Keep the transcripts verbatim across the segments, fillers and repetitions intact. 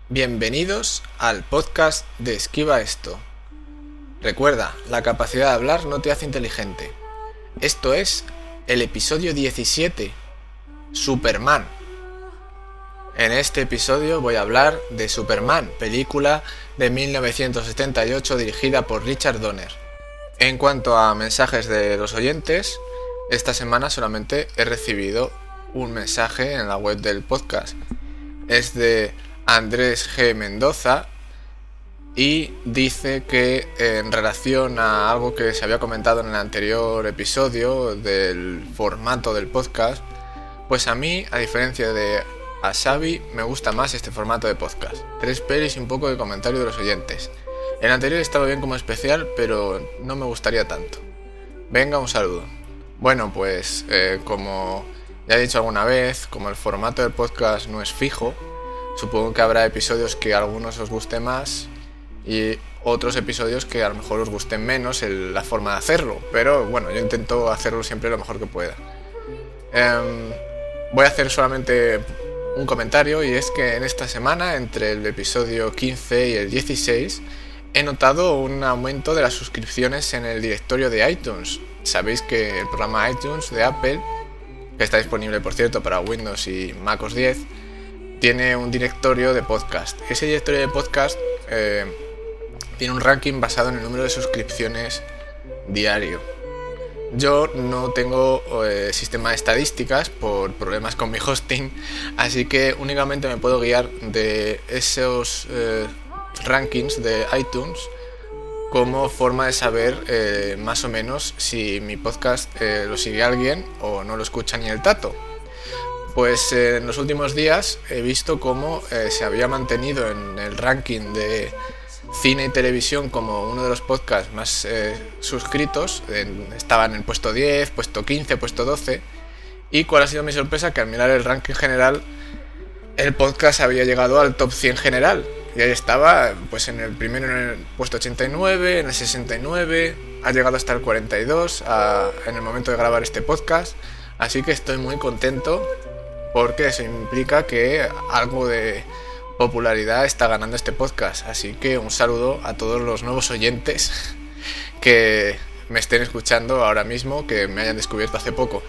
Bienvenidos al podcast de Esquiva Esto. Recuerda, la capacidad de hablar no te hace inteligente. Esto es el episodio diecisiete, Superman. En este episodio voy a hablar de Superman, película de mil novecientos setenta y ocho dirigida por Richard Donner. En cuanto a mensajes de los oyentes, esta semana solamente he recibido un mensaje en la web del podcast. Es de Andrés G. Mendoza y dice que en relación a algo que se había comentado en el anterior episodio del formato del podcast, pues a mí, a diferencia de a Xavi, me gusta más este formato de podcast. Tres pelis y un poco de comentario de los oyentes. El anterior estaba bien como especial, pero no me gustaría tanto. Venga, un saludo. Bueno, pues eh, como ya he dicho alguna vez, como el formato del podcast no es fijo, supongo que habrá episodios que a algunos os guste más y otros episodios que a lo mejor os gusten menos el, la forma de hacerlo. Pero bueno, yo intento hacerlo siempre lo mejor que pueda. Eh, voy a hacer solamente un comentario, y es que en esta semana, entre el episodio quince y el dieciséis, he notado un aumento de las suscripciones en el directorio de iTunes. Sabéis que el programa iTunes de Apple, que está disponible por cierto para Windows y macOS diez, tiene un directorio de podcast. Ese directorio de podcast eh, tiene un ranking basado en el número de suscripciones diario. Yo no tengo eh, sistema de estadísticas por problemas con mi hosting, así que únicamente me puedo guiar de esos eh, rankings de iTunes como forma de saber eh, más o menos si mi podcast eh, lo sigue alguien o no lo escucha ni el tato. Pues eh, en los últimos días he visto cómo eh, se había mantenido en el ranking de cine y televisión como uno de los podcasts más eh, suscritos. En, estaban en puesto diez, puesto quince, puesto doce. Y cuál ha sido mi sorpresa, que al mirar el ranking general, el podcast había llegado al top cien general. Y ahí estaba, pues en el primero en el puesto ochenta y nueve, en el sesenta y nueve, ha llegado hasta el cuarenta y dos a, en el momento de grabar este podcast. Así que estoy muy contento, porque eso implica que algo de popularidad está ganando este podcast. Así que un saludo a todos los nuevos oyentes que me estén escuchando ahora mismo, que me hayan descubierto hace poco.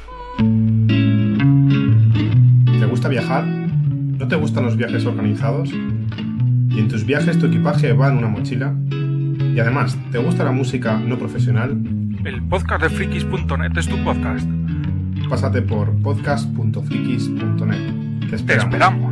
¿Te gusta viajar? ¿No te gustan los viajes organizados? ¿Y en tus viajes tu equipaje va en una mochila? Y además, ¿te gusta la música no profesional? El podcast de frikis punto net es tu podcast. Pásate por podcast punto frikis punto net. Te esperamos. Te esperamos.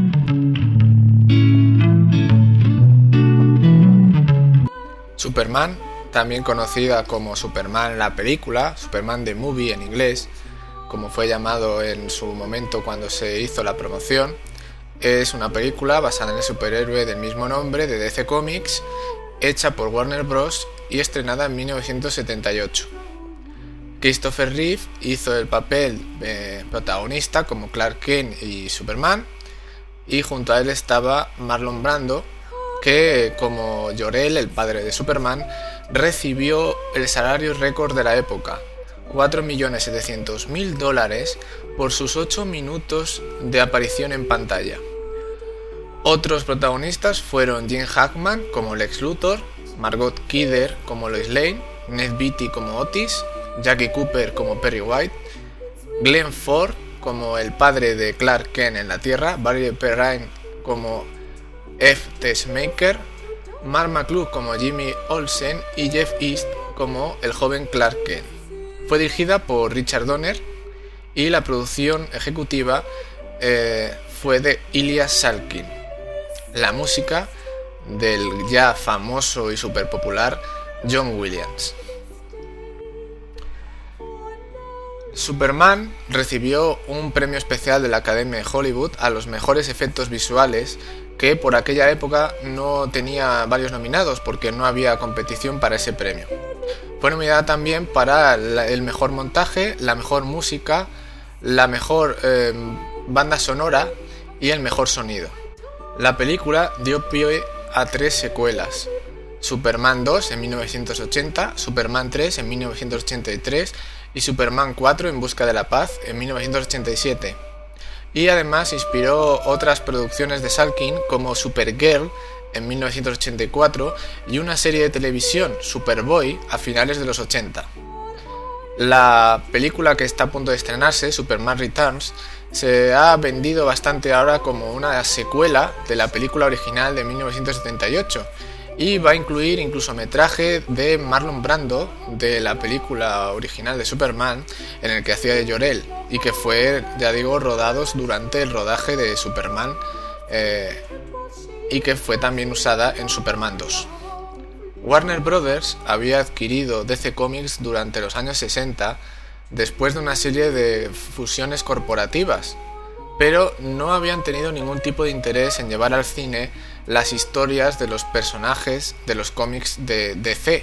Superman, también conocida como Superman la película, Superman the Movie en inglés, como fue llamado en su momento cuando se hizo la promoción, es una película basada en el superhéroe del mismo nombre de D C Comics, hecha por Warner Bros. Y estrenada en mil novecientos setenta y ocho. Christopher Reeve hizo el papel de protagonista como Clark Kent y Superman, y junto a él estaba Marlon Brando, que como Jor-El, el padre de Superman, recibió el salario récord de la época, cuatro millones setecientos mil dólares, por sus ocho minutos de aparición en pantalla. Otros protagonistas fueron Gene Hackman como Lex Luthor, Margot Kidder como Lois Lane, Ned Beatty como Otis, Jackie Cooper como Perry White, Glenn Ford como el padre de Clark Kent en la Tierra, Barry Perrine como F. Tessmaker, Mark McClure como Jimmy Olsen y Jeff East como el joven Clark Kent. Fue dirigida por Richard Donner y la producción ejecutiva eh, fue de Ilya Salkind. La música del ya famoso y super popular John Williams. Superman recibió un premio especial de la Academia de Hollywood a los mejores efectos visuales, que por aquella época no tenía varios nominados porque no había competición para ese premio. Fue nominada también para el mejor montaje, la mejor música, la mejor eh, banda sonora y el mejor sonido. La película dio pie a tres secuelas: Superman dos en mil novecientos ochenta, Superman tres en mil novecientos ochenta y tres y Superman cuatro en busca de la paz en mil novecientos ochenta y siete. y además inspiró otras producciones de Salkind como Supergirl en mil novecientos ochenta y cuatro y una serie de televisión, Superboy, a finales de los ochenta. La película que está a punto de estrenarse, Superman Returns, se ha vendido bastante ahora como una secuela de la película original de mil novecientos setenta y ocho y va a incluir incluso metraje de Marlon Brando de la película original de Superman, en el que hacía de Jor-El y que fue, ya digo, rodados durante el rodaje de Superman eh, y que fue también usada en Superman dos. Warner Brothers había adquirido D C Comics durante los años sesenta después de una serie de fusiones corporativas, pero no habían tenido ningún tipo de interés en llevar al cine las historias de los personajes de los cómics de D C.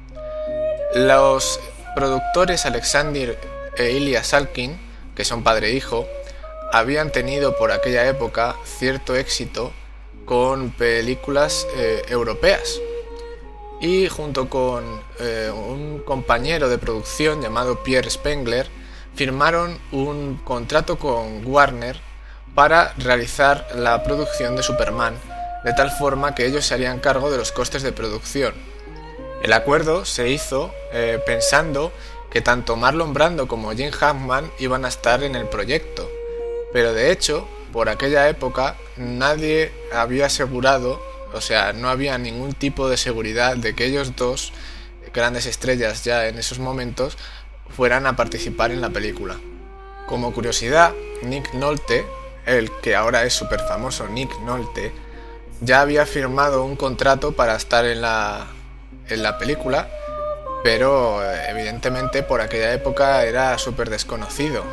Los productores Alexander e Ilya Salkind, que son padre e hijo, habían tenido por aquella época cierto éxito con películas eh, europeas. Y junto con eh, un compañero de producción llamado Pierre Spengler, firmaron un contrato con Warner para realizar la producción de Superman, de tal forma que ellos se harían cargo de los costes de producción. El acuerdo se hizo eh, pensando que tanto Marlon Brando como Jim Hackman iban a estar en el proyecto, pero de hecho, por aquella época, nadie había asegurado, o sea, no había ningún tipo de seguridad de que ellos dos, grandes estrellas ya en esos momentos, fueran a participar en la película. Como curiosidad, Nick Nolte, el que ahora es súper famoso Nick Nolte, ya había firmado un contrato para estar en la, en la película, pero evidentemente por aquella época era súper desconocido.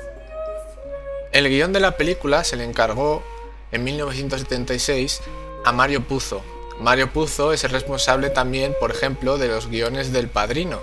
El guión de la película se le encargó en mil novecientos setenta y seis a Mario Puzo. Mario Puzo es el responsable también, por ejemplo, de los guiones del Padrino.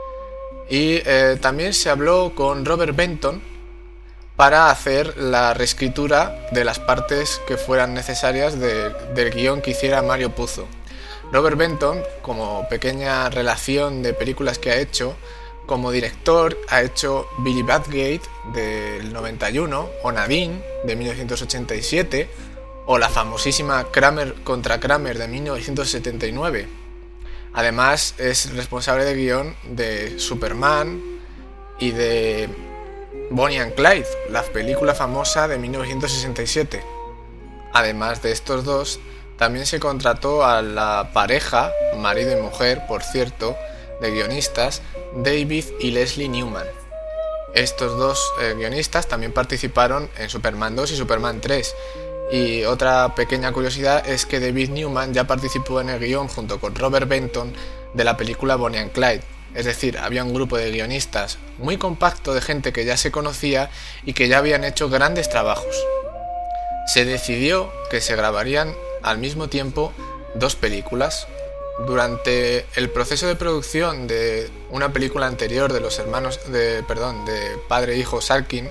Y eh, también se habló con Robert Benton para hacer la reescritura de las partes que fueran necesarias de, del guión que hiciera Mario Puzo. Robert Benton, como pequeña relación de películas que ha hecho, como director ha hecho Billy Bathgate del noventa y uno, o Nadine de mil novecientos ochenta y siete, o la famosísima Kramer contra Kramer de mil novecientos setenta y nueve. Además es responsable de guión de Superman y de Bonnie and Clyde, la película famosa de mil novecientos sesenta y siete. Además de estos dos, también se contrató a la pareja, marido y mujer, por cierto, de guionistas, David y Leslie Newman. Estos dos eh, guionistas también participaron en Superman dos y Superman tres. Y otra pequeña curiosidad es que David Newman ya participó en el guión junto con Robert Benton de la película Bonnie and Clyde. Es decir, había un grupo de guionistas muy compacto de gente que ya se conocía y que ya habían hecho grandes trabajos. Se decidió que se grabarían al mismo tiempo dos películas. Durante el proceso de producción de una película anterior de los hermanos de perdón de padre e hijo Salkind,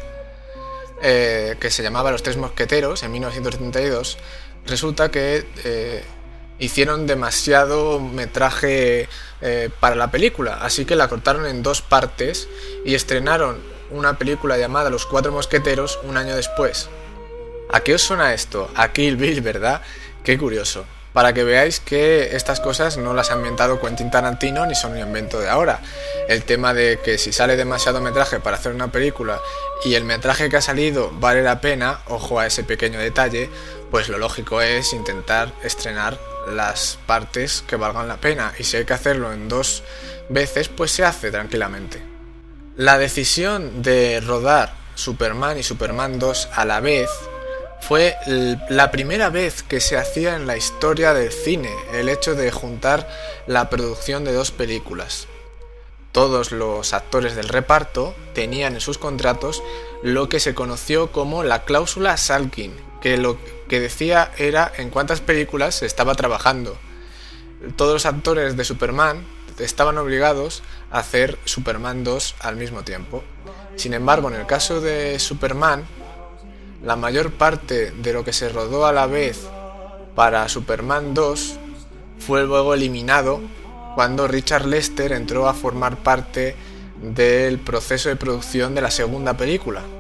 eh, que se llamaba Los Tres Mosqueteros en mil novecientos setenta y dos, resulta que eh, hicieron demasiado metraje eh, para la película, así que la cortaron en dos partes y estrenaron una película llamada Los Cuatro Mosqueteros un año después. ¿A qué os suena esto? A Kill Bill, ¿verdad? Qué curioso. Para que veáis que estas cosas no las ha inventado Quentin Tarantino ni son un invento de ahora. El tema de que si sale demasiado metraje para hacer una película y el metraje que ha salido vale la pena, ojo a ese pequeño detalle, pues lo lógico es intentar estrenar las partes que valgan la pena, y si hay que hacerlo en dos veces, pues se hace tranquilamente. La decisión de rodar Superman y Superman dos a la vez fue la primera vez que se hacía en la historia del cine, el hecho de juntar la producción de dos películas. Todos los actores del reparto tenían en sus contratos lo que se conoció como la cláusula Salkind, que lo que decía era en cuántas películas se estaba trabajando. Todos los actores de Superman estaban obligados a hacer Superman dos al mismo tiempo. Sin embargo, en el caso de Superman, la mayor parte de lo que se rodó a la vez para Superman dos fue luego eliminado cuando Richard Lester entró a formar parte del proceso de producción de la segunda película.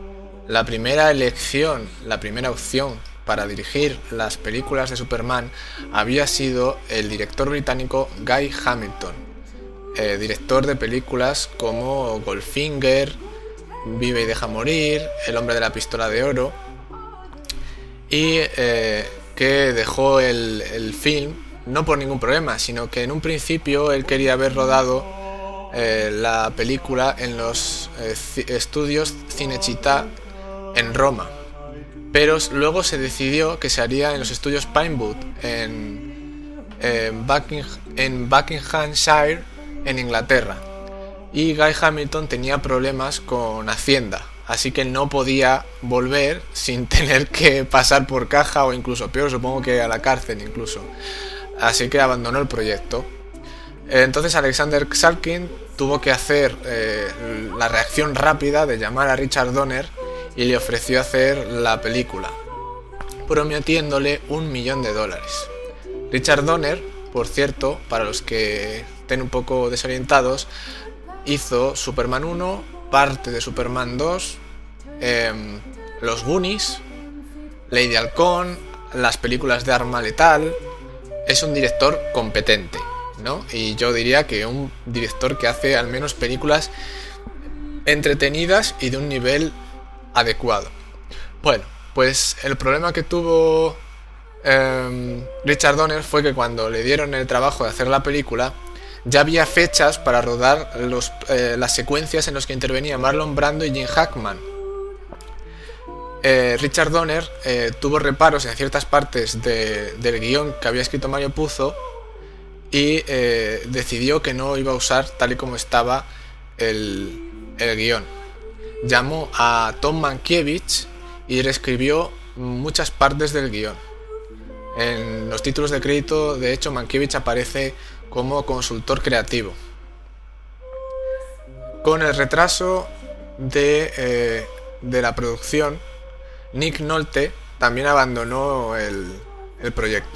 La primera elección, la primera opción para dirigir las películas de Superman había sido el director británico Guy Hamilton, eh, director de películas como Goldfinger, Vive y deja morir, El hombre de la pistola de oro, y eh, que dejó el, el film no por ningún problema, sino que en un principio él quería haber rodado eh, la película en los eh, c- estudios Cinecittà en Roma, pero luego se decidió que se haría en los estudios Pinewood en, en, Bucking, en Buckinghamshire, en Inglaterra, y Guy Hamilton tenía problemas con Hacienda, así que no podía volver sin tener que pasar por caja o incluso peor, supongo que a la cárcel incluso, así que abandonó el proyecto. Entonces Alexander Salkind tuvo que hacer eh, la reacción rápida de llamar a Richard Donner y le ofreció hacer la película, prometiéndole un millón de dólares. Richard Donner, por cierto, para los que estén un poco desorientados, hizo Superman uno, parte de Superman dos, eh, Los Goonies, Lady Halcón, las películas de Arma Letal. Es un director competente, ¿no? Y yo diría que un director que hace al menos películas entretenidas y de un nivel adecuado. Bueno, pues el problema que tuvo eh, Richard Donner fue que cuando le dieron el trabajo de hacer la película, ya había fechas para rodar los, eh, las secuencias en las que intervenía Marlon Brando y Jim Hackman. Eh, Richard Donner eh, tuvo reparos en ciertas partes de, del guión que había escrito Mario Puzo y eh, decidió que no iba a usar tal y como estaba el, el guión. Llamó a Tom Mankiewicz y reescribió muchas partes del guión. En los títulos de crédito, de hecho, Mankiewicz aparece como consultor creativo. Con el retraso de, eh, de la producción, Nick Nolte también abandonó el, el proyecto.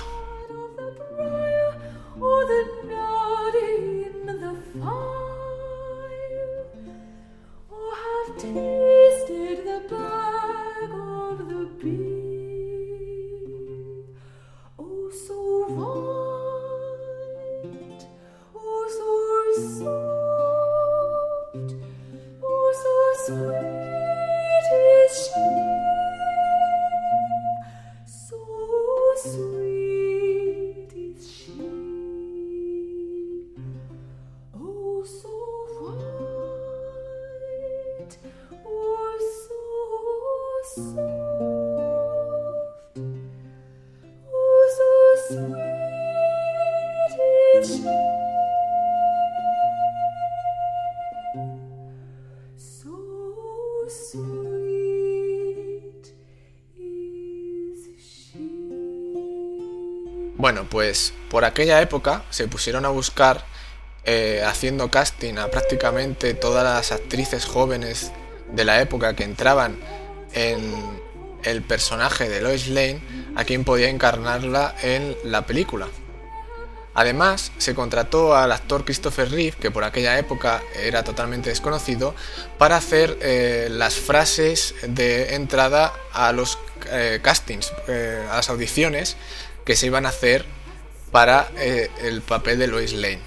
Bueno, pues por aquella época se pusieron a buscar, eh, haciendo casting a prácticamente todas las actrices jóvenes de la época que entraban en el personaje de Lois Lane, a quien podía encarnarla en la película. Además, se contrató al actor Christopher Reeve, que por aquella época era totalmente desconocido, para hacer eh, las frases de entrada a los eh, castings, eh, a las audiciones que se iban a hacer para eh, el papel de Lois Lane.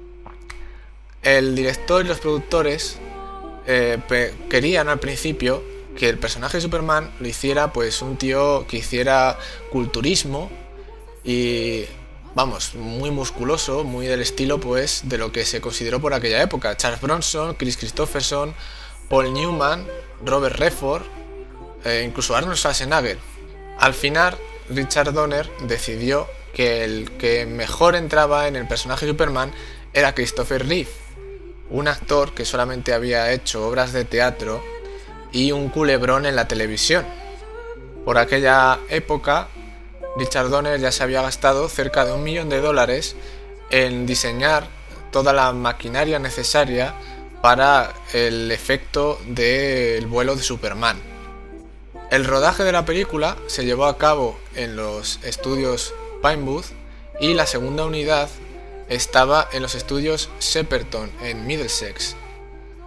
El director y los productores eh, pe- querían al principio que el personaje de Superman lo hiciera pues un tío que hiciera culturismo y, vamos, muy musculoso, muy del estilo pues de lo que se consideró por aquella época. Charles Bronson, Chris Christopherson, Paul Newman, Robert Redford, eh, incluso Arnold Schwarzenegger. Al final, Richard Donner decidió que el que mejor entraba en el personaje de Superman era Christopher Reeve, un actor que solamente había hecho obras de teatro y un culebrón en la televisión. Por aquella época, Richard Donner ya se había gastado cerca de un millón de dólares en diseñar toda la maquinaria necesaria para el efecto del vuelo de Superman. El rodaje de la película se llevó a cabo en los estudios Pinewood y la segunda unidad estaba en los estudios Shepperton en Middlesex.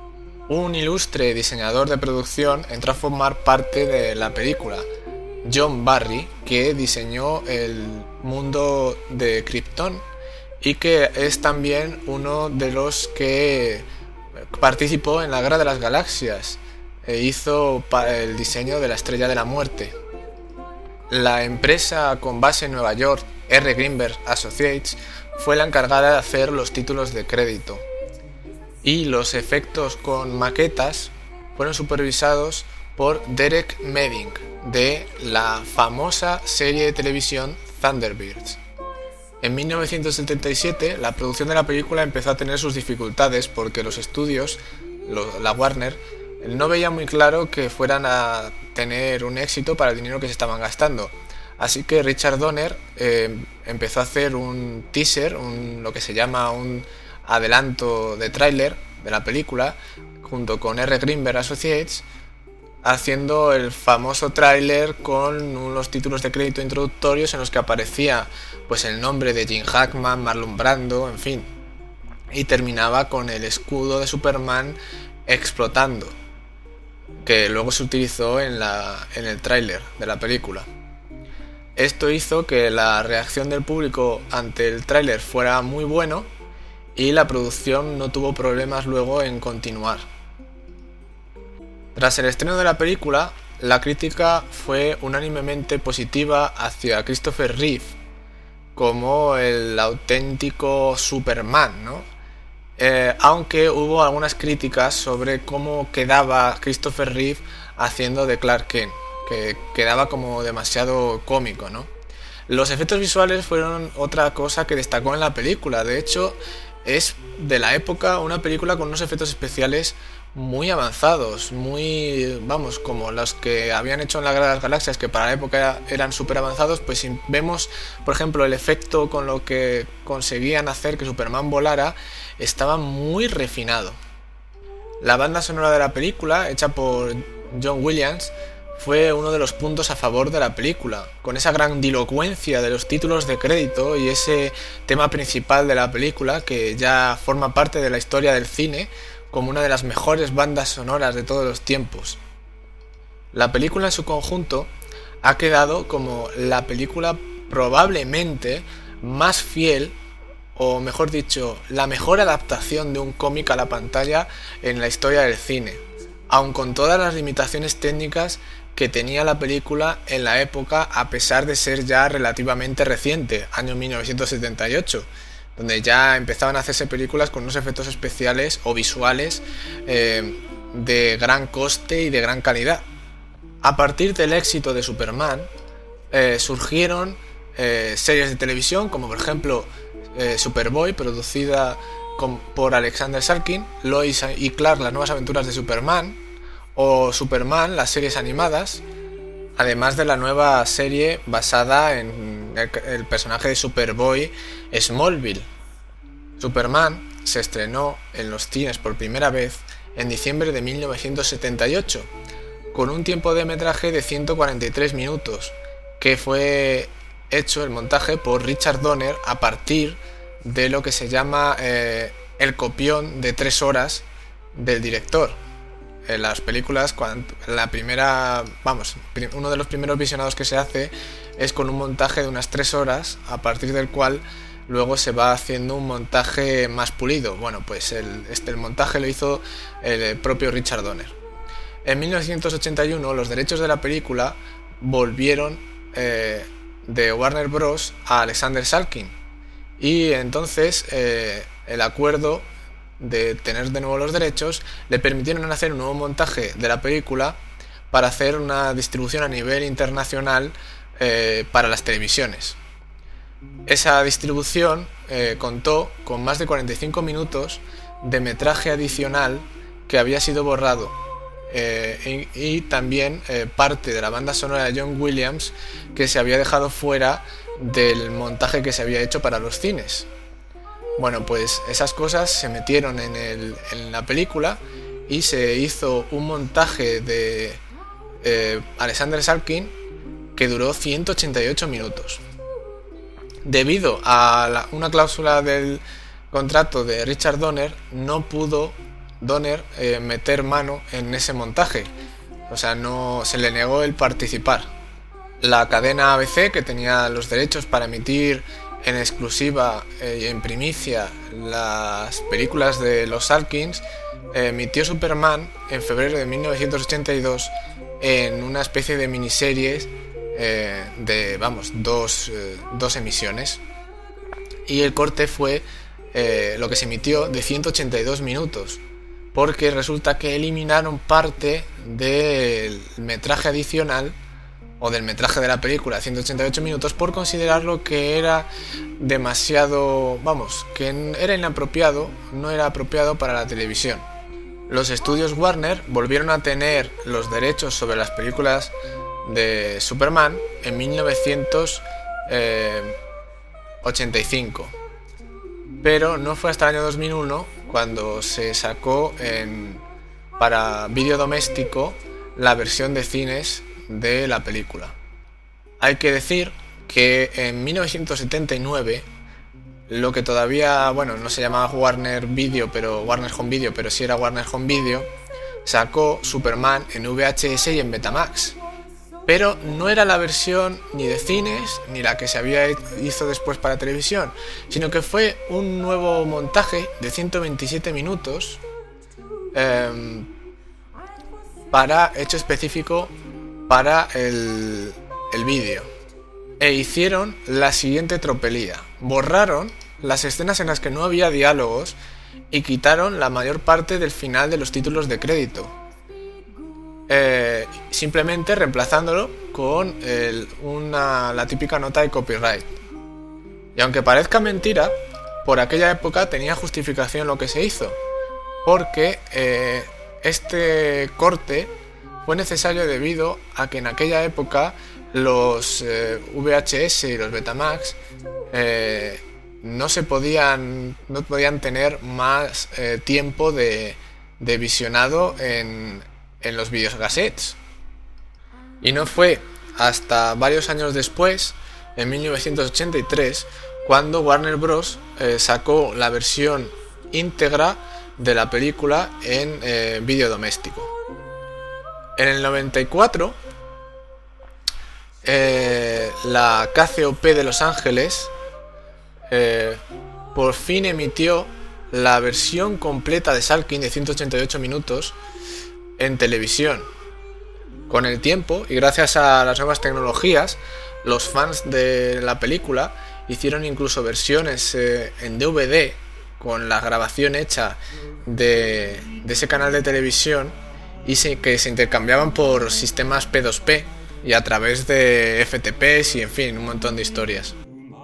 un ilustre diseñador de producción entró a formar parte de la película, John Barry, que diseñó el mundo de Krypton y que es también uno de los que participó en la Guerra de las Galaxias e hizo el diseño de la Estrella de la Muerte. La empresa con base en Nueva York, R. Greenberg Associates, fue la encargada de hacer los títulos de crédito, y los efectos con maquetas fueron supervisados por Derek Medding de la famosa serie de televisión Thunderbirds. En mil novecientos setenta y siete la producción de la película empezó a tener sus dificultades porque los estudios, la Warner, no veía muy claro que fueran a tener un éxito para el dinero que se estaban gastando. Así que Richard Donner eh, empezó a hacer un teaser, un, lo que se llama un adelanto de tráiler de la película, junto con R. Greenberg Associates, haciendo el famoso tráiler con unos títulos de crédito introductorios en los que aparecía pues el nombre de Jim Hackman, Marlon Brando, en fin, y terminaba con el escudo de Superman explotando, que luego se utilizó en, la, en el tráiler de la película. Esto hizo que la reacción del público ante el tráiler fuera muy bueno y la producción no tuvo problemas luego en continuar. Tras el estreno de la película, la crítica fue unánimemente positiva hacia Christopher Reeve como el auténtico Superman, ¿no? Eh, aunque hubo algunas críticas sobre cómo quedaba Christopher Reeve haciendo de Clark Kent, que quedaba como demasiado cómico, ¿no? Los efectos visuales fueron otra cosa que destacó en la película. De hecho, es de la época una película con unos efectos especiales muy avanzados, muy, vamos, como los que habían hecho en la Guerra de las Galaxias, que para la época eran súper avanzados. Pues si vemos, por ejemplo, el efecto con lo que conseguían hacer que Superman volara, estaba muy refinado. La banda sonora de la película, hecha por John Williams, fue uno de los puntos a favor de la película, con esa grandilocuencia de los títulos de crédito y ese tema principal de la película que ya forma parte de la historia del cine como una de las mejores bandas sonoras de todos los tiempos. La película en su conjunto ha quedado como la película probablemente más fiel, o mejor dicho, la mejor adaptación de un cómic a la pantalla en la historia del cine, aun con todas las limitaciones técnicas que tenía la película en la época, a pesar de ser ya relativamente reciente, año mil novecientos setenta y ocho, donde ya empezaban a hacerse películas con unos efectos especiales o visuales eh, de gran coste y de gran calidad. A partir del éxito de Superman, eh, surgieron eh, series de televisión, como por ejemplo eh, Superboy, producida con, por Alexander Salkind, Lois y Clark, las nuevas aventuras de Superman, o Superman, las series animadas, además de la nueva serie basada en el, el personaje de Superboy, Smallville. Superman se estrenó en los cines por primera vez en diciembre de mil novecientos setenta y ocho, con un tiempo de metraje de ciento cuarenta y tres minutos, que fue hecho el montaje por Richard Donner a partir de lo que se llama eh, el copión de tres horas del director. En las películas, cuando la primera, vamos, uno de los primeros visionados que se hace es con un montaje de unas tres horas, a partir del cual luego se va haciendo un montaje más pulido. Bueno, pues el, este, el montaje lo hizo el propio Richard Donner. En mil novecientos ochenta y uno los derechos de la película volvieron eh, de Warner Bros. A Alexander Salkind, y entonces eh, el acuerdo de tener de nuevo los derechos le permitieron hacer un nuevo montaje de la película para hacer una distribución a nivel internacional eh, para las televisiones. Esa distribución eh, contó con más de cuarenta y cinco minutos de metraje adicional que había sido borrado, eh, y, y también eh, parte de la banda sonora de John Williams que se había dejado fuera del montaje que se había hecho para los cines. Bueno, pues esas cosas se metieron en, el, en la película y se hizo un montaje de eh, Alexander Salkind que duró ciento ochenta y ocho minutos. Debido a la, una cláusula del contrato de Richard Donner, no pudo Donner eh, meter mano en ese montaje, o sea, no se le negó el participar. La cadena A B C, que tenía los derechos para emitir en exclusiva eh, y en primicia las películas de los Salkinds, eh, emitió Superman en febrero de mil novecientos ochenta y dos en una especie de miniseries eh, de, vamos, dos, eh, dos emisiones. Y el corte fue eh, lo que se emitió de ciento ochenta y dos minutos, porque resulta que eliminaron parte del metraje adicional o del metraje de la película, ciento ochenta y ocho minutos, por considerarlo que era demasiado, vamos, que era inapropiado, no era apropiado para la televisión. Los estudios Warner volvieron a tener los derechos sobre las películas de Superman en mil novecientos ochenta y cinco, pero no fue hasta el año dos mil uno cuando se sacó en, para vídeo doméstico la versión de cines de la película. Hay que decir que en mil novecientos setenta y nueve, lo que todavía, bueno, no se llamaba Warner Video, pero Warner Home Video, pero sí era Warner Home Video, sacó Superman en V H S y en Betamax. Pero no era la versión ni de cines ni la que se había hizo después para televisión, sino que fue un nuevo montaje de ciento veintisiete minutos eh, para hecho específico para el, el vídeo. E hicieron la siguiente tropelía: borraron las escenas en las que no había diálogos y quitaron la mayor parte del final de los títulos de crédito. Eh, simplemente reemplazándolo con el, una, la típica nota de copyright. Y aunque parezca mentira, por aquella época tenía justificación lo que se hizo, porque eh, este corte fue necesario debido a que en aquella época los eh, V H S y los Betamax eh, no se podían no podían tener más eh, tiempo de, de visionado en en los videocassettes. Y no fue hasta varios años después, en mil novecientos ochenta y tres, cuando Warner Bros. Eh, sacó la versión íntegra de la película en eh, vídeo doméstico. En el noventa y cuatro, eh, la K C O P de Los Ángeles eh, por fin emitió la versión completa de Salkind de ciento ochenta y ocho minutos en televisión. Con el tiempo y gracias a las nuevas tecnologías, los fans de la película hicieron incluso versiones eh, en D V D con la grabación hecha de, de ese canal de televisión y se, que se intercambiaban por sistemas P dos P y a través de F T Ps y en fin, un montón de historias.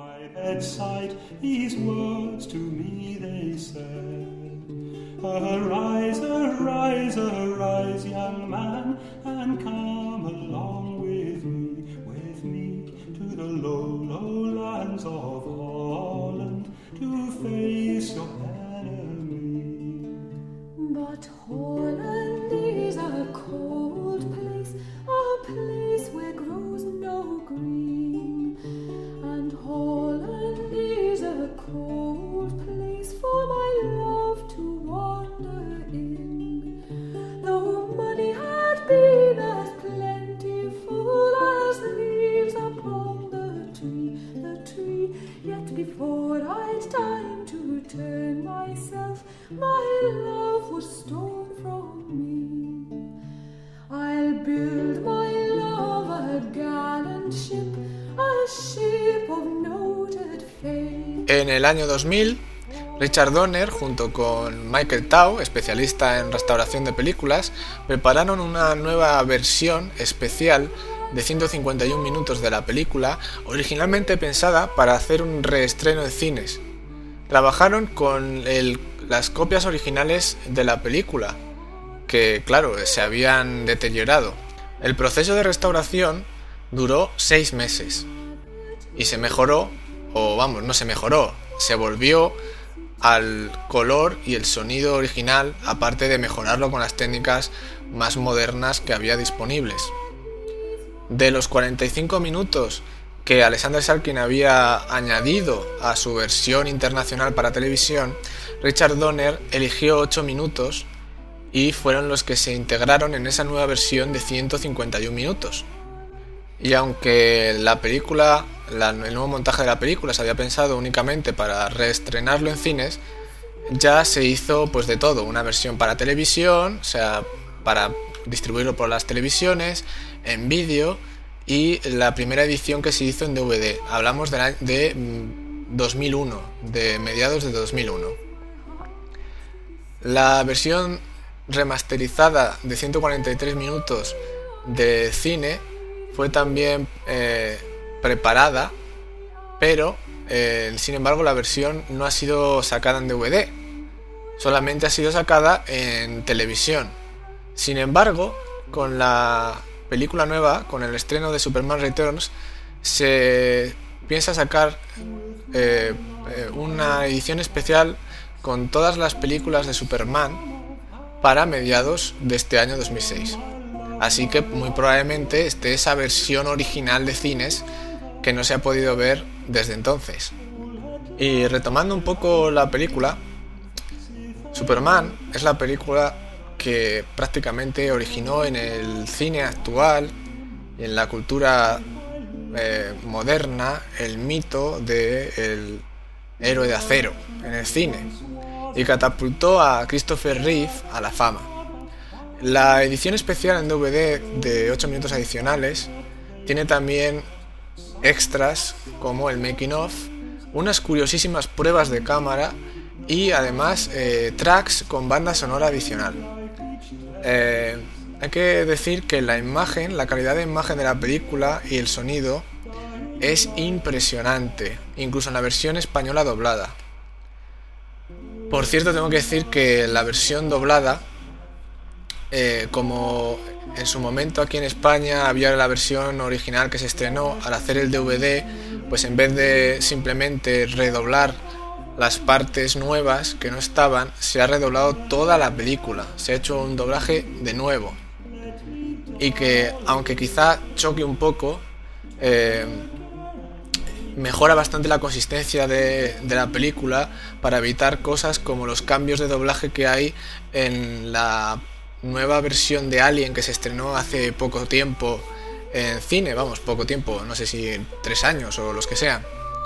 Arise, arise, arise, young man, and come along with me, with me, to the low, low lands of Holland, to face your enemy. But Holland is a cold place, a place where grows no green, and Holland is a cold place for my love to wander in. Though money had been as plentiful as leaves upon the tree, the tree, yet before I'd time to turn myself, my love was stolen from me. I'll build my love a gallant ship, a ship of noted fame. En el año dos mil, Richard Donner, junto con Michael Tao, especialista en restauración de películas, prepararon una nueva versión especial de ciento cincuenta y un minutos de la película, originalmente pensada para hacer un reestreno en cines. Trabajaron con el, las copias originales de la película, que claro, se habían deteriorado. El proceso de restauración duró seis meses y se mejoró, o vamos, no se mejoró, se volvió al color y el sonido original, aparte de mejorarlo con las técnicas más modernas que había disponibles. De los cuarenta y cinco minutos que Alexander Salkind había añadido a su versión internacional para televisión, Richard Donner eligió ocho minutos y fueron los que se integraron en esa nueva versión de ciento cincuenta y un minutos. Y aunque la película, la, el nuevo montaje de la película se había pensado únicamente para reestrenarlo en cines, ya se hizo pues de todo, una versión para televisión, o sea, para distribuirlo por las televisiones, en vídeo, y la primera edición que se hizo en D V D. Hablamos de, la, de dos mil uno, de mediados de dos mil uno. La versión remasterizada de ciento cuarenta y tres minutos de cine fue también eh, preparada, pero eh, sin embargo la versión no ha sido sacada en D V D, solamente ha sido sacada en televisión. Sin embargo, con la película nueva, con el estreno de Superman Returns, se piensa sacar eh, una edición especial con todas las películas de Superman para mediados de este año dos mil seis. Así que muy probablemente esté esa versión original de cines que no se ha podido ver desde entonces. Y retomando un poco la película, Superman es la película que prácticamente originó en el cine actual y en la cultura eh, moderna el mito del héroe de acero en el cine, y catapultó a Christopher Reeve a la fama. La edición especial en D V D de ocho minutos adicionales tiene también extras como el making of, unas curiosísimas pruebas de cámara y además eh, tracks con banda sonora adicional. Eh, hay que decir que la imagen, la calidad de imagen de la película y el sonido es impresionante, incluso en la versión española doblada. Por cierto, tengo que decir que la versión doblada, eh, como en su momento aquí en España había la versión original que se estrenó, al hacer el D V D, pues en vez de simplemente redoblar las partes nuevas que no estaban, se ha redoblado toda la película, se ha hecho un doblaje de nuevo, y que aunque quizá choque un poco, eh, mejora bastante la consistencia de, de la película para evitar cosas como los cambios de doblaje que hay en la nueva versión de Alien que se estrenó hace poco tiempo en cine, vamos, poco tiempo, no sé si tres años o los que sean.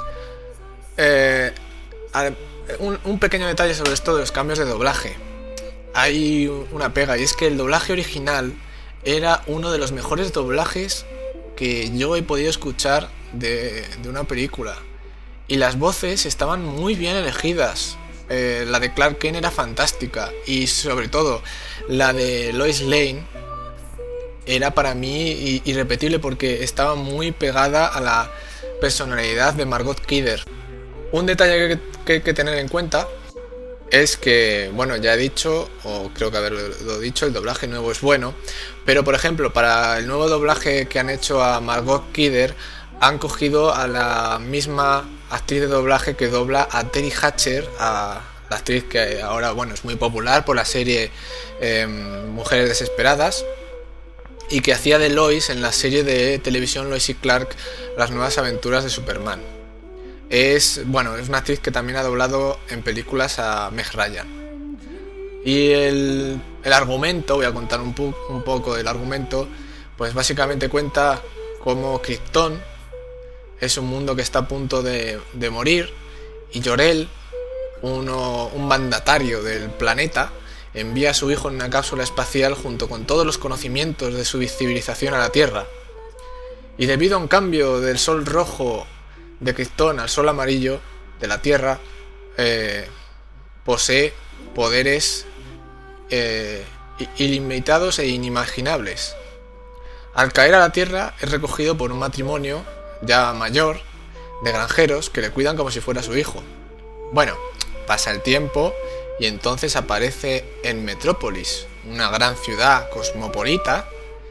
Eh, Un, un pequeño detalle sobre esto de los cambios de doblaje. Hay una pega, y es que el doblaje original era uno de los mejores doblajes que yo he podido escuchar de, de una película, y las voces estaban muy bien elegidas. Eh, la de Clark Kent era fantástica, y sobre todo la de Lois Lane era para mí irrepetible porque estaba muy pegada a la personalidad de Margot Kidder. Un detalle que hay que tener en cuenta es que, bueno, ya he dicho, o creo que haberlo dicho, el doblaje nuevo es bueno, pero por ejemplo, para el nuevo doblaje que han hecho a Margot Kidder, han cogido a la misma actriz de doblaje que dobla a Teri Hatcher, a la actriz que ahora, bueno, es muy popular por la serie eh, Mujeres Desesperadas, y que hacía de Lois en la serie de televisión Lois y Clark, Las Nuevas Aventuras de Superman. Es, bueno, es una actriz que también ha doblado en películas a Meg Ryan. Y el, el argumento, voy a contar un, po- un poco del argumento, pues básicamente cuenta cómo Krypton es un mundo que está a punto de, de morir, y Jor-El, uno, un mandatario del planeta, envía a su hijo en una cápsula espacial junto con todos los conocimientos de su civilización a la Tierra. Y debido a un cambio del sol rojo de Krypton al sol amarillo de la Tierra, eh, posee poderes eh, ilimitados e inimaginables. Al caer a la Tierra es recogido por un matrimonio ya mayor de granjeros que le cuidan como si fuera su hijo. Bueno, pasa el tiempo y entonces aparece en Metrópolis, una gran ciudad cosmopolita,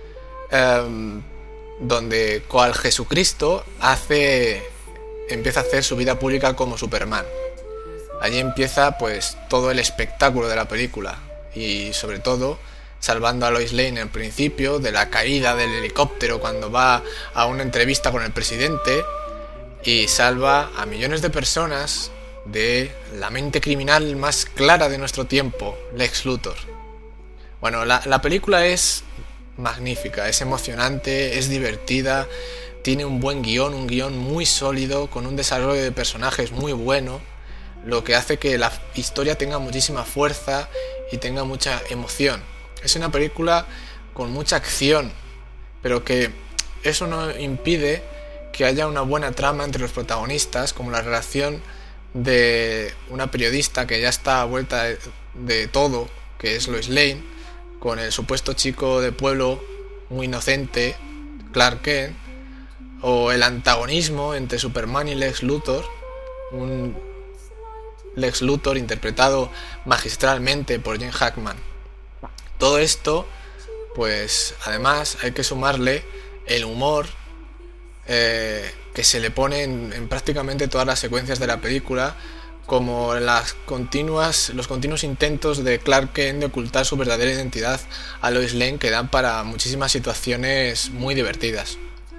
eh, donde cual Jesucristo hace empieza a hacer su vida pública como Superman. Allí empieza pues todo el espectáculo de la película, y sobre todo salvando a Lois Lane en principio de la caída del helicóptero cuando va a una entrevista con el presidente, y salva a millones de personas de la mente criminal más clara de nuestro tiempo, Lex Luthor. Bueno, la, la película es magnífica, es emocionante, es divertida, tiene un buen guión, un guión muy sólido, con un desarrollo de personajes muy bueno, lo que hace que la historia tenga muchísima fuerza y tenga mucha emoción. Es una película con mucha acción, pero que eso no impide que haya una buena trama entre los protagonistas, como la relación de una periodista que ya está a vuelta de, de todo, que es Lois Lane, con el supuesto chico de pueblo muy inocente, Clark Kent, o el antagonismo entre Superman y Lex Luthor, un Lex Luthor interpretado magistralmente por Gene Hackman. Todo esto, pues además hay que sumarle el humor eh, que se le pone en, en prácticamente todas las secuencias de la película, como las continuas, los continuos intentos de Clark Kent de ocultar su verdadera identidad a Lois Lane, que dan para muchísimas situaciones muy divertidas.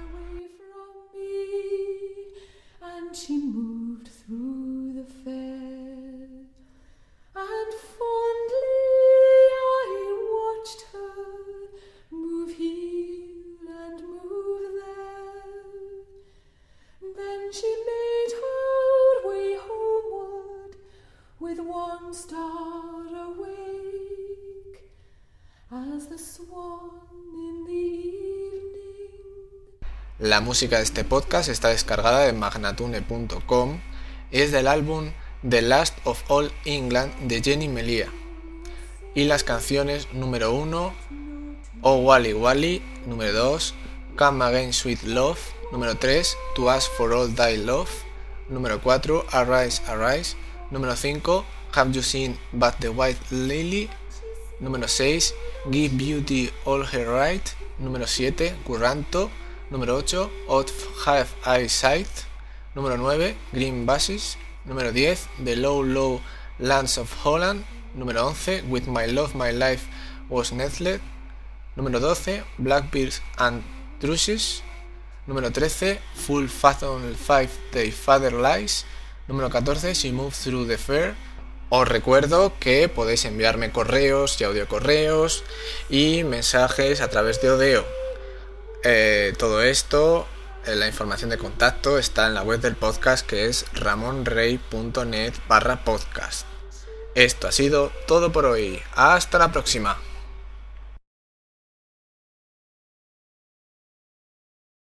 La música de este podcast está descargada de magnatune punto com y es del álbum The Last of All England de Jenny Melia. Y las canciones número uno, Oh Wally Wally, número dos, Come Again Sweet Love, número tres, To Ask For All Thy Love, número cuatro, Arise Arise, número cinco, Have You Seen But the White Lily, número seis, Give Beauty All Her Right, número siete, Curranto, número ocho, Out Have Eyesight, número nueve, Green Buses, número diez, The Low Low Lands of Holland, número once, With My Love My Life Was Nettled, número doce, Blackbirds and Truces, número trece, Full Fathom Five Day Father Lies, número catorce, She Moved Through the Fair. Os recuerdo que podéis enviarme correos y audiocorreos y mensajes a través de Odeo. Eh, todo esto, eh, la información de contacto está en la web del podcast, que es ramonrey punto net barra podcast. Esto ha sido todo por hoy. Hasta la próxima.